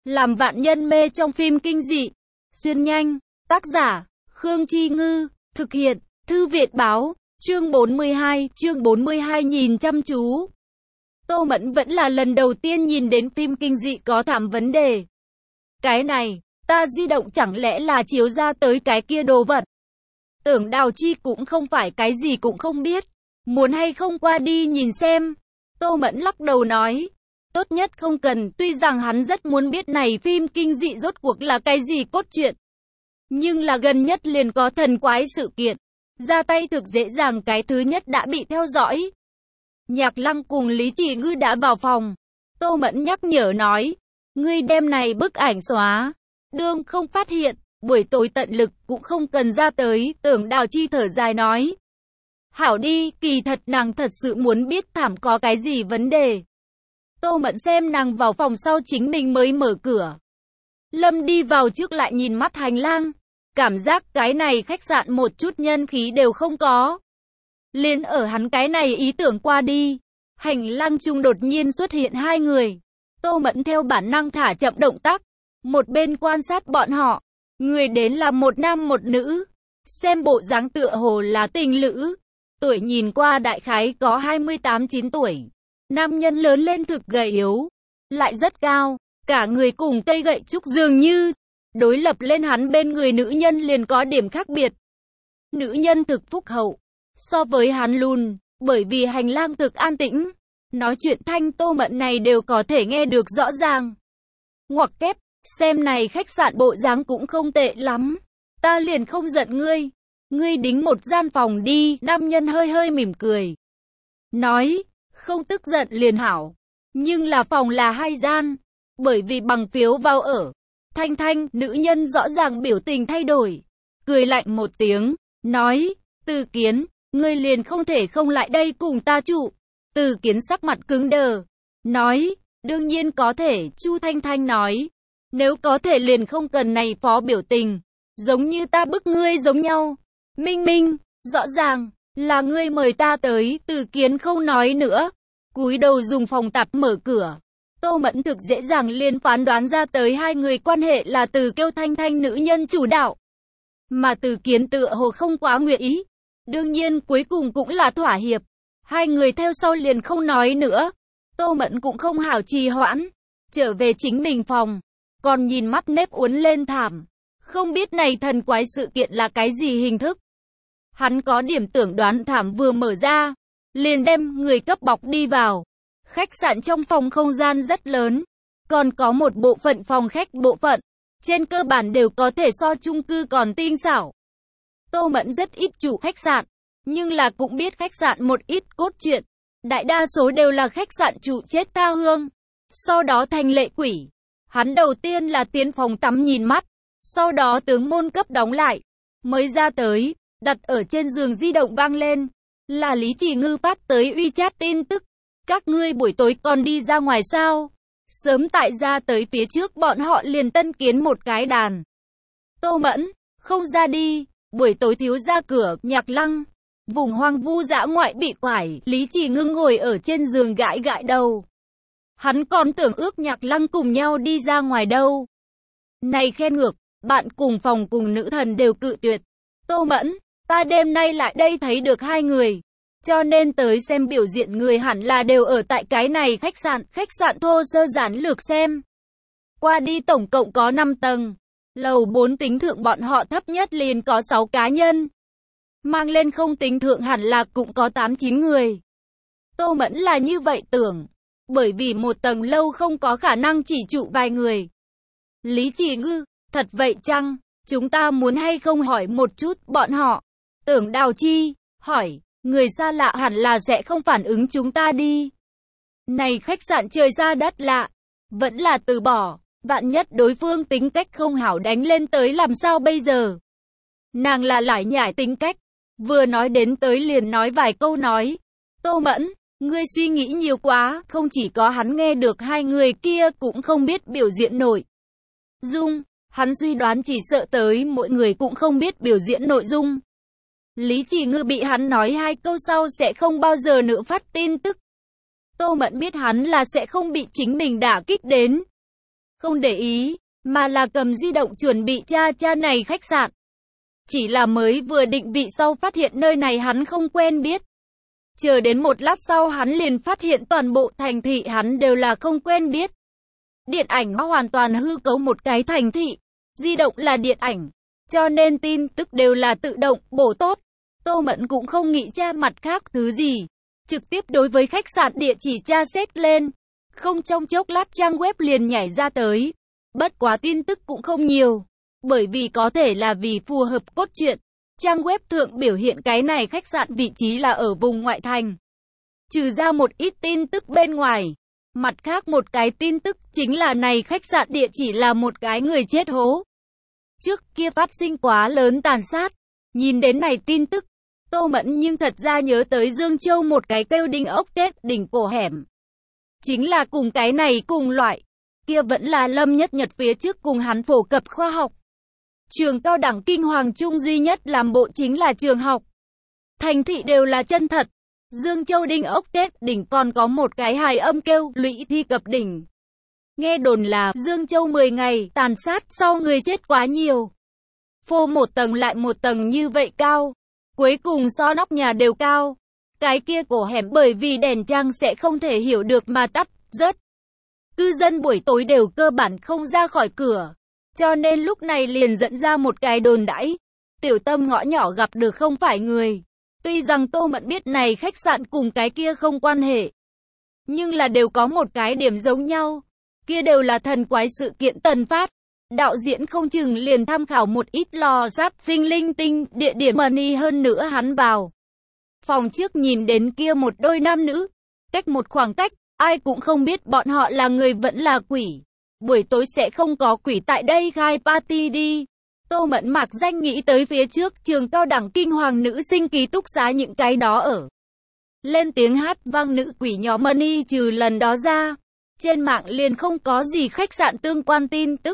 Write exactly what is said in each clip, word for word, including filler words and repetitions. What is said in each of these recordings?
Làm vạn nhân mê trong phim kinh dị. Xuyên nhanh. Tác giả, Khương Chi Ngư. Thực hiện, Thư viện Báo. Chương bốn mươi hai, chương bốn mươi hai nhìn chăm chú. Tô Mẫn vẫn là lần đầu tiên nhìn đến phim kinh dị có thảm vấn đề. Cái này, ta di động chẳng lẽ là chiếu ra tới cái kia đồ vật. Tưởng Đào Chi cũng không phải cái gì cũng không biết. Muốn hay không qua đi nhìn xem. Tô Mẫn lắc đầu nói. Tốt nhất không cần, tuy rằng hắn rất muốn biết này phim kinh dị rốt cuộc là cái gì cốt truyện. Nhưng là gần nhất liền có thần quái sự kiện. Ra tay thực dễ dàng cái thứ nhất đã bị theo dõi. Nhạc Lăng cùng Lý Chỉ Ngư đã vào phòng. Tô Mẫn nhắc nhở nói. Ngươi đem này bức ảnh xóa. Đương không phát hiện, buổi tối tận lực cũng không cần ra tới. Tưởng Đào Chi thở dài nói. Hảo đi, kỳ thật nàng thật sự muốn biết thảm có cái gì vấn đề. Tô Mẫn xem nàng vào phòng sau chính mình mới mở cửa. Lâm đi vào trước lại nhìn mắt hành lang. Cảm giác cái này khách sạn một chút nhân khí đều không có. Liên ở hắn cái này ý tưởng qua đi. Hành lang chung đột nhiên xuất hiện hai người. Tô Mẫn theo bản năng thả chậm động tác. Một bên quan sát bọn họ. Người đến là một nam một nữ. Xem bộ dáng tựa hồ là tình lữ. Tuổi nhìn qua đại khái có hai mươi tám chín tuổi. Nam nhân lớn lên thực gầy yếu. Lại rất cao. Cả người cùng cây gậy trúc dường như. Đối lập lên hắn bên người nữ nhân liền có điểm khác biệt. Nữ nhân thực phúc hậu. So với hắn lùn. Bởi vì hành lang thực an tĩnh. Nói chuyện thanh Tô Mẫn này đều có thể nghe được rõ ràng. Ngoặc kép. Xem này khách sạn bộ dáng cũng không tệ lắm. Ta liền không giận ngươi. Ngươi đính một gian phòng đi. Nam nhân hơi hơi mỉm cười. Nói. Không tức giận liền hảo. Nhưng là phòng là hai gian. Bởi vì bằng phiếu vào ở. Thanh Thanh, nữ nhân rõ ràng biểu tình thay đổi. Cười lạnh một tiếng. Nói. Từ Kiến, ngươi liền không thể không lại đây cùng ta trụ. Từ Kiến sắc mặt cứng đờ. Nói. Đương nhiên có thể. Chu Thanh Thanh nói. Nếu có thể liền không cần này phó biểu tình. Giống như ta bức ngươi giống nhau. Minh Minh, rõ ràng. Là ngươi mời ta tới. Từ Kiến không nói nữa. Cúi đầu dùng phòng tạp mở cửa. Tô Mẫn thực dễ dàng liền phán đoán ra tới hai người quan hệ là từ kêu Thanh Thanh nữ nhân chủ đạo. Mà Từ Kiến tựa hồ không quá nguyện ý. Đương nhiên cuối cùng cũng là thỏa hiệp. Hai người theo sau liền không nói nữa. Tô Mẫn cũng không hảo trì hoãn. Trở về chính mình phòng. Còn nhìn mắt nếp uốn lên thảm. Không biết này thần quái sự kiện là cái gì hình thức. Hắn có điểm tưởng đoán thảm vừa mở ra. Liền đem người cấp bọc đi vào. Khách sạn trong phòng không gian rất lớn. Còn có một bộ phận phòng khách bộ phận. Trên cơ bản đều có thể so chung cư còn tinh xảo. Tô Mẫn rất ít chủ khách sạn. Nhưng là cũng biết khách sạn một ít cốt truyện. Đại đa số đều là khách sạn chủ chết tha hương. Sau đó thành lệ quỷ. Hắn đầu tiên là tiến phòng tắm nhìn mắt. Sau đó tướng môn cấp đóng lại. Mới ra tới. Đặt ở trên giường di động vang lên. Là Lý Chỉ Ngư phát tới WeChat tin tức. Các ngươi buổi tối còn đi ra ngoài sao? Sớm tại ra tới phía trước bọn họ liền tân kiến một cái đàn. Tô Mẫn, không ra đi. Buổi tối thiếu ra cửa, Nhạc Lăng. Vùng hoang vu dã ngoại bị quải. Lý Chỉ Ngư ngồi ở trên giường gãi gãi đầu. Hắn còn tưởng ước Nhạc Lăng cùng nhau đi ra ngoài đâu. Này khen ngược, bạn cùng phòng cùng nữ thần đều cự tuyệt. Tô Mẫn, ta đêm nay lại đây thấy được hai người. Cho nên tới xem biểu diễn người hẳn là đều ở tại cái này khách sạn. Khách sạn thô sơ giản lược xem. Qua đi tổng cộng có năm tầng. Lầu bốn tính thượng bọn họ thấp nhất liền có sáu cá nhân. Mang lên không tính thượng hẳn là cũng có tám chín người. Tô Mẫn là như vậy tưởng. Bởi vì một tầng lâu không có khả năng chỉ trụ vài người. Lý Chỉ Ngư, thật vậy chăng? Chúng ta muốn hay không hỏi một chút bọn họ. Tưởng Đào Chi, hỏi. Người xa lạ hẳn là sẽ không phản ứng chúng ta đi. Này khách sạn trời xa đất lạ. Vẫn là từ bỏ. Vạn nhất đối phương tính cách không hảo đánh lên tới làm sao bây giờ. Nàng là lải nhải tính cách. Vừa nói đến tới liền nói vài câu nói. Tô Mẫn, ngươi suy nghĩ nhiều quá. Không chỉ có hắn nghe được hai người kia cũng không biết biểu diễn nổi dung. Hắn suy đoán chỉ sợ tới mỗi người cũng không biết biểu diễn nội dung. Lý Chỉ Ngư bị hắn nói hai câu sau sẽ không bao giờ nữa phát tin tức. Tô Mẫn biết hắn là sẽ không bị chính mình đả kích đến. không để ý, mà là cầm di động chuẩn bị tra tra này khách sạn. Chỉ là mới vừa định vị sau phát hiện nơi này hắn không quen biết. Chờ đến một lát sau hắn liền phát hiện toàn bộ thành thị hắn đều là không quen biết. Điện ảnh hoàn toàn hư cấu một cái thành thị. Di động là điện ảnh, cho nên tin tức đều là tự động, bổ tốt. Tô Mẫn cũng không nghĩ tra mặt khác thứ gì. Trực tiếp đối với khách sạn địa chỉ tra xét lên. Không trong chốc lát trang web liền nhảy ra tới. Bất quá tin tức cũng không nhiều. Bởi vì có thể là vì phù hợp cốt truyện. Trang web thượng biểu hiện cái này khách sạn vị trí là ở vùng ngoại thành. Trừ ra một ít tin tức bên ngoài. Mặt khác một cái tin tức chính là này khách sạn địa chỉ là một cái người chết hố. Trước kia phát sinh quá lớn tàn sát. Nhìn đến này tin tức, Tô Mẫn nhưng thật ra nhớ tới Dương Châu một cái kêu đinh ốc tết đỉnh cổ hẻm. Chính là cùng cái này cùng loại. Kia vẫn là Lâm Nhất Nhật phía trước cùng hắn phổ cập khoa học. Trường cao đẳng kinh hoàng trung duy nhất làm bộ chính là trường học. Thành thị đều là chân thật. Dương Châu đinh ốc tết đỉnh còn có một cái hài âm kêu lũy thi cập đỉnh. Nghe đồn là Dương Châu mười ngày tàn sát sau người chết quá nhiều. Phô một tầng lại một tầng như vậy cao. Cuối cùng so nóc nhà đều cao. Cái kia cổ hẻm bởi vì đèn trang sẽ không thể hiểu được mà tắt, rớt. Cư dân buổi tối đều cơ bản không ra khỏi cửa. Cho nên lúc này liền dẫn ra một cái đồn đãi. Tiểu Tâm ngõ nhỏ gặp được không phải người. Tuy rằng Tô Mẫn biết này khách sạn cùng cái kia không quan hệ. Nhưng là đều có một cái điểm giống nhau. Kia đều là thần quái sự kiện tần phát. Đạo diễn không chừng liền tham khảo một ít lò sát sinh linh tinh, địa điểm money hơn nữa hắn vào. Phòng trước nhìn đến kia một đôi nam nữ. Cách một khoảng cách, ai cũng không biết bọn họ là người vẫn là quỷ. Buổi tối sẽ không có quỷ tại đây khai party đi. Tô Mẫn mặc danh nghĩ tới phía trước trường cao đẳng kinh hoàng nữ sinh ký túc xá những cái đó ở. Lên tiếng hát vang nữ quỷ nhóm money trừ lần đó ra. Trên mạng liền không có gì khách sạn tương quan tin tức.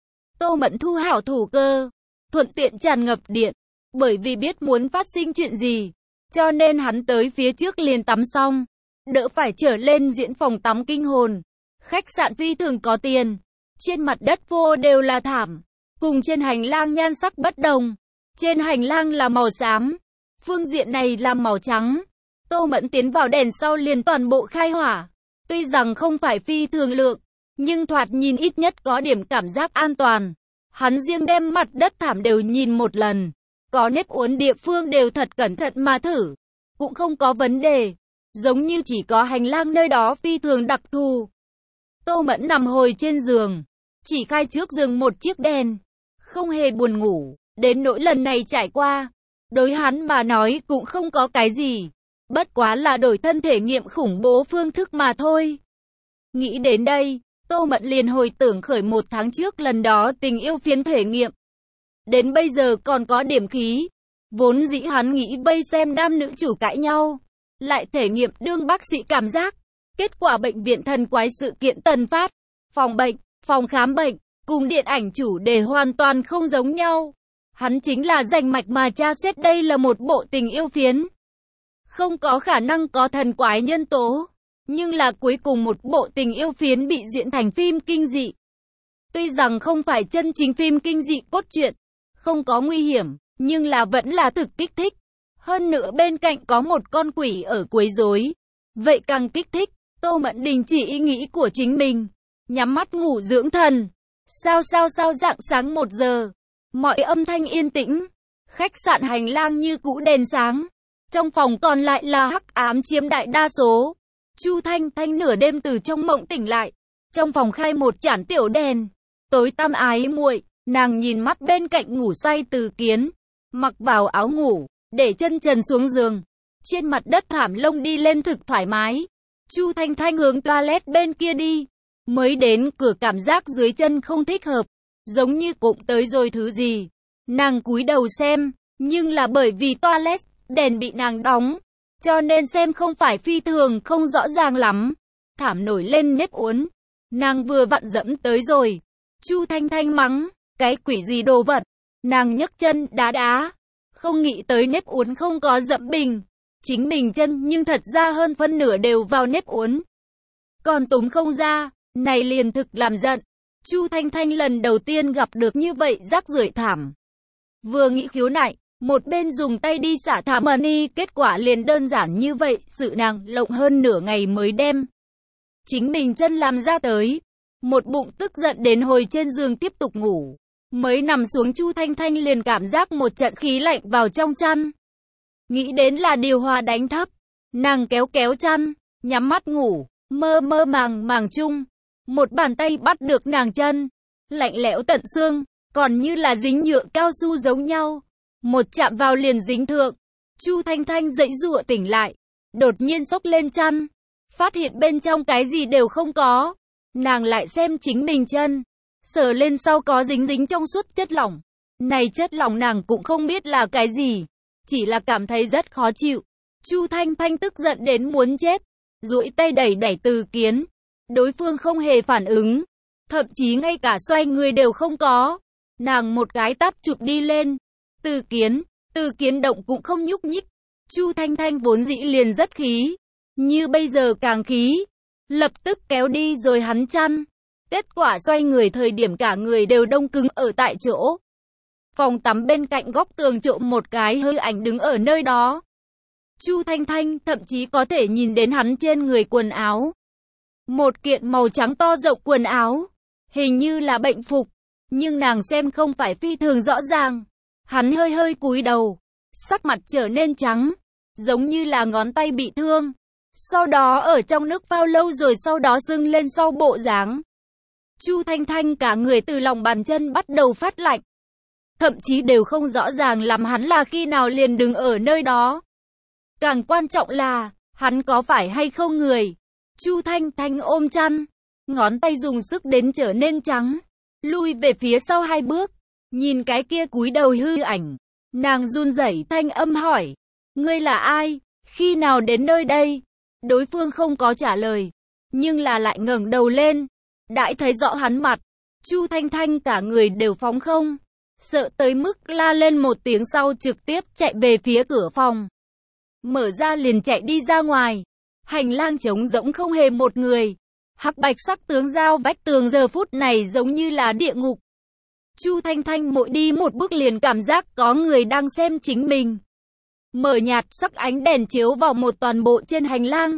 Tô Mẫn thu hảo thủ cơ. Thuận tiện tràn ngập điện. Bởi vì biết muốn phát sinh chuyện gì. Cho nên hắn tới phía trước liền tắm xong. Đỡ phải trở lên diễn phòng tắm kinh hồn. Khách sạn phi thường có tiền. Trên mặt đất vô đều là thảm. Cùng trên hành lang nhan sắc bất đồng. Trên hành lang là màu xám. Phương diện này là màu trắng. Tô Mẫn tiến vào đèn sau liền toàn bộ khai hỏa. Tuy rằng không phải phi thường lượng. Nhưng thoạt nhìn ít nhất có điểm cảm giác an toàn. Hắn riêng đem mặt đất thảm đều nhìn một lần. Có nếp uốn địa phương đều thật cẩn thận mà thử. Cũng không có vấn đề. Giống như chỉ có hành lang nơi đó phi thường đặc thù. Tô Mẫn nằm hồi trên giường. Chỉ khai trước giường một chiếc đèn. Không hề buồn ngủ. Đến nỗi lần này trải qua. Đối hắn mà nói cũng không có cái gì. Bất quá là đổi thân thể nghiệm khủng bố phương thức mà thôi. Nghĩ đến đây, Tô Mẫn liền hồi tưởng khởi một tháng trước lần đó tình yêu phiến thể nghiệm. Đến bây giờ còn có điểm khí. Vốn dĩ hắn nghĩ vây xem nam nữ chủ cãi nhau. Lại thể nghiệm đương bác sĩ cảm giác. Kết quả bệnh viện thần quái sự kiện tần phát. Phòng bệnh, phòng khám bệnh, cùng điện ảnh chủ đề hoàn toàn không giống nhau. Hắn chính là rành mạch mà tra xét đây là một bộ tình yêu phiến. Không có khả năng có thần quái nhân tố. Nhưng là cuối cùng một bộ tình yêu phiến bị diễn thành phim kinh dị. Tuy rằng không phải chân chính phim kinh dị cốt truyện, không có nguy hiểm, nhưng là vẫn là thực kích thích. Hơn nữa bên cạnh có một con quỷ ở quấy rối. Vậy càng kích thích, Tô Mẫn đình chỉ ý nghĩ của chính mình. Nhắm mắt ngủ dưỡng thần. Sao sao sao rạng sáng một giờ. Mọi âm thanh yên tĩnh. Khách sạn hành lang như cũ đèn sáng. Trong phòng còn lại là hắc ám chiếm đại đa số. Chu Thanh Thanh nửa đêm từ trong mộng tỉnh lại. Trong phòng khai một chản tiểu đèn. Tối tăm ái muội, nàng nhìn mắt bên cạnh ngủ say Từ Kiến. Mặc vào áo ngủ, để chân trần xuống giường. Trên mặt đất thảm lông đi lên thực thoải mái. Chu Thanh Thanh hướng toilet bên kia đi. Mới đến cửa cảm giác dưới chân không thích hợp. Giống như cụm tới rồi thứ gì. Nàng cúi đầu xem. Nhưng là bởi vì toilet, đèn bị nàng đóng. Cho nên xem không phải phi thường không rõ ràng lắm. Thảm nổi lên nếp uốn. Nàng vừa vặn dẫm tới rồi. Chu Thanh Thanh mắng. Cái quỷ gì đồ vật. Nàng nhấc chân đá đá. Không nghĩ tới nếp uốn không có dẫm bình. Chính mình chân nhưng thật ra hơn phân nửa đều vào nếp uốn. Còn túm không ra. Này liền thực làm giận. Chu Thanh Thanh lần đầu tiên gặp được như vậy rác rưởi thảm. Vừa nghĩ khiếu nại, một bên dùng tay đi xả thảm money, kết quả liền đơn giản như vậy, sự nàng lộng hơn nửa ngày mới đem chính mình chân làm ra tới. Một bụng tức giận đến hồi trên giường tiếp tục ngủ. Mới nằm xuống Chu Thanh Thanh liền cảm giác một trận khí lạnh vào trong chăn. Nghĩ đến là điều hòa đánh thấp, nàng kéo kéo chăn, nhắm mắt ngủ, mơ mơ màng màng chung. Một bàn tay bắt được nàng chân, lạnh lẽo tận xương, còn như là dính nhựa cao su giống nhau. Một chạm vào liền dính thượng. Chu Thanh Thanh dãy giụa tỉnh lại, đột nhiên xốc lên chăn, phát hiện bên trong cái gì đều không có. Nàng lại xem chính mình chân, sờ lên sau có dính dính trong suốt chất lỏng. Này chất lỏng nàng cũng không biết là cái gì, chỉ là cảm thấy rất khó chịu. Chu Thanh Thanh tức giận đến muốn chết, duỗi tay đẩy đẩy Từ Kiến. Đối phương không hề phản ứng, thậm chí ngay cả xoay người đều không có. Nàng một cái tát chụp đi lên. Từ Kiến, Từ Kiến động cũng không nhúc nhích. Chu Thanh Thanh vốn dĩ liền rất khí, như bây giờ càng khí, lập tức kéo đi rồi hắn chăn. Kết quả xoay người thời điểm cả người đều đông cứng ở tại chỗ. Phòng tắm bên cạnh góc tường trộm một cái hư ảnh đứng ở nơi đó. Chu Thanh Thanh thậm chí có thể nhìn đến hắn trên người quần áo. Một kiện màu trắng to rộng quần áo, hình như là bệnh phục, nhưng nàng xem không phải phi thường rõ ràng. Hắn hơi hơi cúi đầu, sắc mặt trở nên trắng, giống như là ngón tay bị thương. Sau đó ở trong nước phao lâu rồi sau đó sưng lên sau bộ dáng. Chu Thanh Thanh cả người từ lòng bàn chân bắt đầu phát lạnh. Thậm chí đều không rõ ràng làm hắn là khi nào liền đứng ở nơi đó. Càng quan trọng là, hắn có phải hay không người. Chu Thanh Thanh ôm chăn, ngón tay dùng sức đến trở nên trắng, lui về phía sau hai bước, nhìn cái kia cúi đầu hư ảnh. Nàng run rẩy thanh âm hỏi, ngươi là ai, khi nào đến nơi đây? Đối phương không có trả lời, nhưng là lại ngẩng đầu lên, đãi thấy rõ hắn mặt. Chu Thanh Thanh cả người đều phóng không, sợ tới mức la lên một tiếng sau trực tiếp chạy về phía cửa phòng. Mở ra liền chạy đi ra ngoài. Hành lang trống rỗng không hề một người. Hắc bạch sắc tướng giao vách tường giờ phút này giống như là địa ngục. Chu Thanh Thanh mỗi đi một bước liền cảm giác có người đang xem chính mình. Mở nhạt sắc ánh đèn chiếu vào một toàn bộ trên hành lang.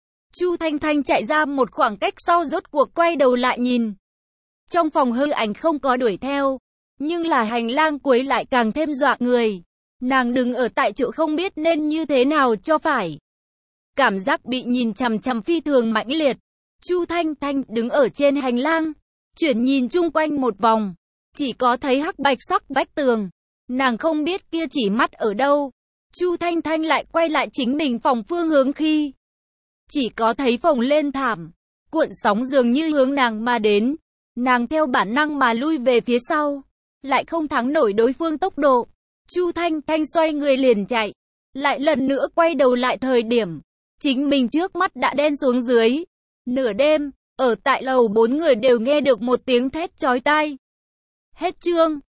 Chu Thanh Thanh chạy ra một khoảng cách sau rốt cuộc quay đầu lại nhìn. Trong phòng hư ảnh không có đuổi theo, nhưng là hành lang cuối lại càng thêm dọa người. Nàng đứng ở tại chỗ không biết nên như thế nào cho phải. Cảm giác bị nhìn chằm chằm phi thường mãnh liệt. Chu Thanh Thanh đứng ở trên hành lang, chuyển nhìn chung quanh một vòng, chỉ có thấy hắc bạch sắc vách tường. Nàng không biết kia chỉ mắt ở đâu. Chu Thanh Thanh lại quay lại chính mình phòng phương hướng khi chỉ có thấy phồng lên thảm, cuộn sóng dường như hướng nàng mà đến. Nàng theo bản năng mà lui về phía sau, lại không thắng nổi đối phương tốc độ. Chu Thanh Thanh xoay người liền chạy, lại lần nữa quay đầu lại thời điểm chính mình trước mắt đã đen xuống dưới. Nửa đêm, ở tại lầu bốn người đều nghe được một tiếng thét chói tai. Hết chương.